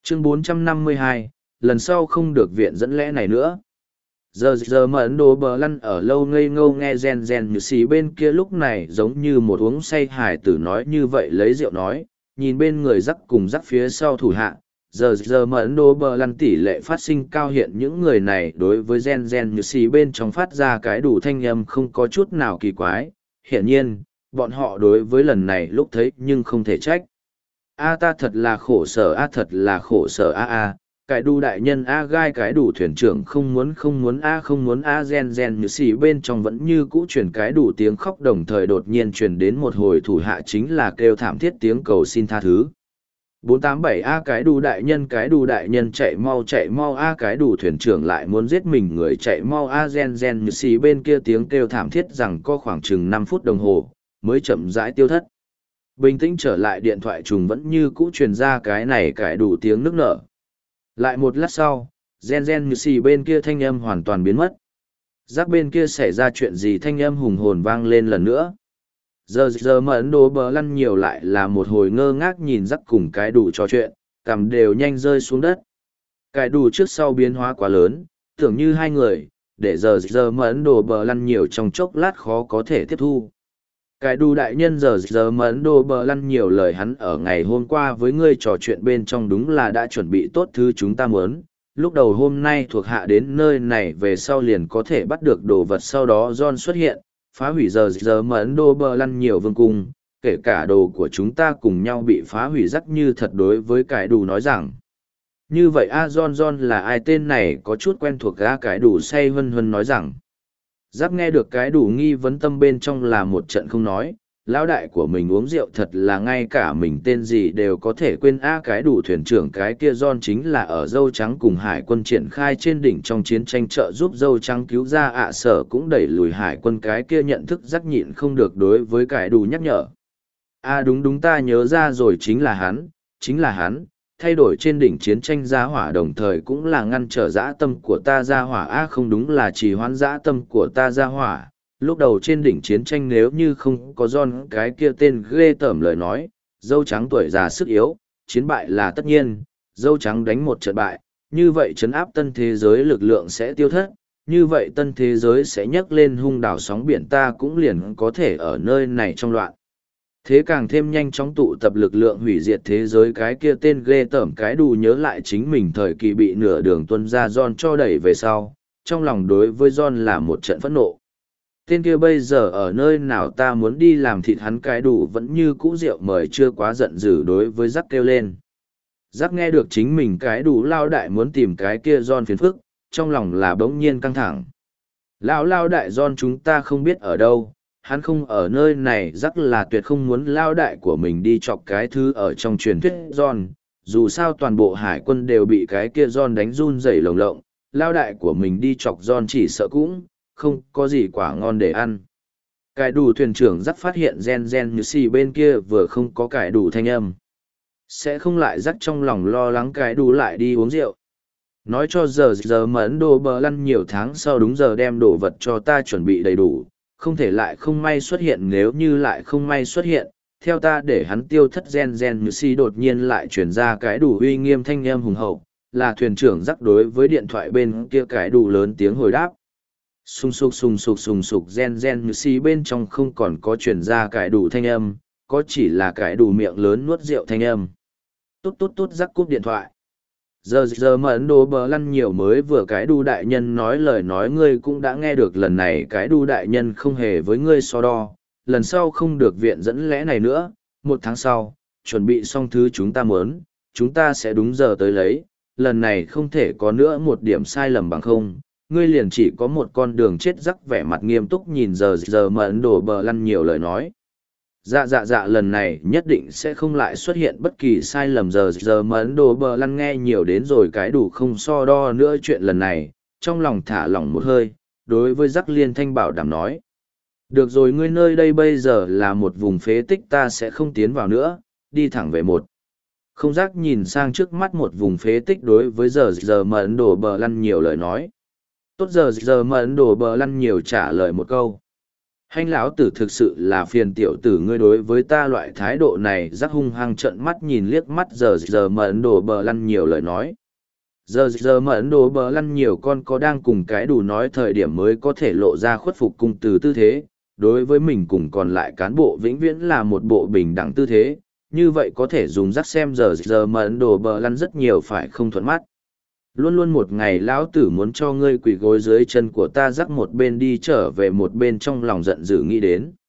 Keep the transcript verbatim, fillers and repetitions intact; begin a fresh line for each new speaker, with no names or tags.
Chương bốn trăm năm mươi hai, lần sau không được viện dẫn lẽ này nữa. Giờ giờ mà Ấn Độ bờ lăn ở lâu ngây ngô nghe gen gen như xì bên kia lúc này giống như một uống say hải tử nói như vậy lấy rượu nói, nhìn bên người rắc cùng rắc phía sau thủ hạ. Giờ giờ mà Ấn Độ bờ lăn tỷ lệ phát sinh cao hiện những người này đối với gen gen như xì bên trong phát ra cái đủ thanh âm không có chút nào kỳ quái. Hiển nhiên, bọn họ đối với lần này lúc thấy nhưng không thể trách. A ta thật là khổ sở a thật là khổ sở a a, cái đủ đại nhân a gai cái đủ thuyền trưởng không muốn không muốn a không muốn a gen gen như xì bên trong vẫn như cũ truyền cái đủ tiếng khóc đồng thời đột nhiên truyền đến một hồi thủ hạ chính là kêu thảm thiết tiếng cầu xin tha thứ. bốn tám bảy a cái đủ đại nhân cái đủ đại nhân chạy mau chạy mau a cái đủ thuyền trưởng lại muốn giết mình người chạy mau a gen gen như xì bên kia tiếng kêu thảm thiết rằng có khoảng chừng năm phút đồng hồ mới chậm rãi tiêu thất. Bình tĩnh trở lại điện thoại trùng vẫn như cũ truyền ra cái này cái đủ tiếng nức nở. Lại một lát sau, gen gen như xì bên kia thanh âm hoàn toàn biến mất. Giác bên kia xảy ra chuyện gì thanh âm hùng hồn vang lên lần nữa. Giờ giờ mà Ấn Độ bờ lăn nhiều lại là một hồi ngơ ngác nhìn rắc cùng cái đủ trò chuyện, cằm đều nhanh rơi xuống đất. Cái đủ trước sau biến hóa quá lớn, tưởng như hai người, để giờ giờ mà Ấn Độ bờ lăn nhiều trong chốc lát khó có thể tiếp thu. Cái đủ đại nhân giờ giờ mà Ấn Độ bờ lăn nhiều lời hắn ở ngày hôm qua với ngươi trò chuyện bên trong đúng là đã chuẩn bị tốt thứ chúng ta muốn. Lúc đầu hôm nay thuộc hạ đến nơi này về sau liền có thể bắt được đồ vật sau đó John xuất hiện, phá hủy giờ giờ mà Ấn Độ bờ lăn nhiều vương cung, kể cả đồ của chúng ta cùng nhau bị phá hủy rắc như thật đối với cái đủ nói rằng. Như vậy a John John là ai tên này có chút quen thuộc a cái đủ say hân hân nói rằng. Giáp nghe được cái đủ nghi vấn tâm bên trong là một trận không nói, lão đại của mình uống rượu thật là ngay cả mình tên gì đều có thể quên a cái đủ thuyền trưởng cái kia John chính là ở dâu trắng cùng hải quân triển khai trên đỉnh trong chiến tranh trợ giúp dâu trắng cứu ra ạ sở cũng đẩy lùi hải quân cái kia nhận thức rắc nhịn không được đối với cái đủ nhắc nhở. A đúng đúng ta nhớ ra rồi chính là hắn, chính là hắn. Thay đổi trên đỉnh chiến tranh gia hỏa đồng thời cũng là ngăn trở dã tâm của ta gia hỏa a không đúng là trì hoãn dã tâm của ta gia hỏa. Lúc đầu trên đỉnh chiến tranh nếu như không có John cái kia tên ghê tởm lời nói, dâu trắng tuổi già sức yếu, chiến bại là tất nhiên, dâu trắng đánh một trận bại, như vậy trấn áp tân thế giới lực lượng sẽ tiêu thất, như vậy tân thế giới sẽ nhấc lên hung đảo sóng biển ta cũng liền có thể ở nơi này trong loạn. Thế càng thêm nhanh chóng tụ tập lực lượng hủy diệt thế giới cái kia tên ghê tởm cái đủ nhớ lại chính mình thời kỳ bị nửa đường tuân ra John cho đẩy về sau, trong lòng đối với John là một trận phẫn nộ. Tên kia bây giờ ở nơi nào ta muốn đi làm thịt hắn cái đủ vẫn như cũ rượu mời chưa quá giận dữ đối với Jack kêu lên. Jack nghe được chính mình cái đủ lao đại muốn tìm cái kia John phiền phức, trong lòng là bỗng nhiên căng thẳng. Lão lao đại John chúng ta không biết ở đâu. Hắn không ở nơi này rắc là tuyệt không muốn lao đại của mình đi chọc cái thứ ở trong truyền thuyết John, dù sao toàn bộ hải quân đều bị cái kia John đánh run rẩy lồng lộng, lao đại của mình đi chọc John chỉ sợ cũng, không có gì quả ngon để ăn. Cái đủ thuyền trưởng rắc phát hiện gen gen như xì bên kia vừa không có cái đủ thanh âm. Sẽ không lại rắc trong lòng lo lắng cái đủ lại đi uống rượu. Nói cho giờ giờ mà Ấn Độ bờ lăn nhiều tháng sau đúng giờ đem đồ vật cho ta chuẩn bị đầy đủ. Không thể lại không may xuất hiện nếu như lại không may xuất hiện, theo ta để hắn tiêu thất gen gen như si đột nhiên lại chuyển ra cái đủ uy nghiêm thanh âm hùng hậu, là thuyền trưởng rắc đối với điện thoại bên kia cái đủ lớn tiếng hồi đáp. Sùng sục sùng sục sùng sục gen gen như si bên trong không còn có chuyển ra cái đủ thanh âm, có chỉ là cái đủ miệng lớn nuốt rượu thanh âm. Tốt tốt tốt rắc cúp điện thoại. Giờ giờ mà Ấn Độ bờ lăn nhiều mới vừa cái đu đại nhân nói lời nói ngươi cũng đã nghe được lần này cái đu đại nhân không hề với ngươi so đo, lần sau không được viện dẫn lẽ này nữa, một tháng sau, chuẩn bị xong thứ chúng ta muốn, chúng ta sẽ đúng giờ tới lấy, lần này không thể có nữa một điểm sai lầm bằng không, ngươi liền chỉ có một con đường chết rắc vẻ mặt nghiêm túc nhìn giờ giờ mà Ấn Độ bờ lăn nhiều lời nói. Dạ dạ dạ lần này nhất định sẽ không lại xuất hiện bất kỳ sai lầm giờ giờ mà Ấn Độ bờ lăn nghe nhiều đến rồi cái đủ không so đo nữa chuyện lần này, trong lòng thả lỏng một hơi, đối với Giác Liên Thanh bảo đảm nói. Được rồi ngươi nơi đây bây giờ là một vùng phế tích ta sẽ không tiến vào nữa, đi thẳng về một. Không Giác nhìn sang trước mắt một vùng phế tích đối với giờ giờ mà Ấn Độ bờ lăn nhiều lời nói. Tốt giờ giờ mà Ấn Độ bờ lăn nhiều trả lời một câu. Hành lão tử thực sự là phiền tiểu tử ngươi đối với ta loại thái độ này rắc hung hăng trợn mắt nhìn liếc mắt giờ giờ mà Ấn Độ bờ lăn nhiều lời nói. Giờ giờ mà Ấn Độ bờ lăn nhiều con có đang cùng cái đủ nói thời điểm mới có thể lộ ra khuất phục cung từ tư thế, đối với mình cùng còn lại cán bộ vĩnh viễn là một bộ bình đẳng tư thế, như vậy có thể dùng rắc xem giờ giờ mà Ấn Độ bờ lăn rất nhiều phải không thuận mắt. Luôn luôn một ngày lão tử muốn cho ngươi quỳ gối dưới chân của ta rắc một bên đi trở về một bên trong lòng giận dữ nghĩ đến.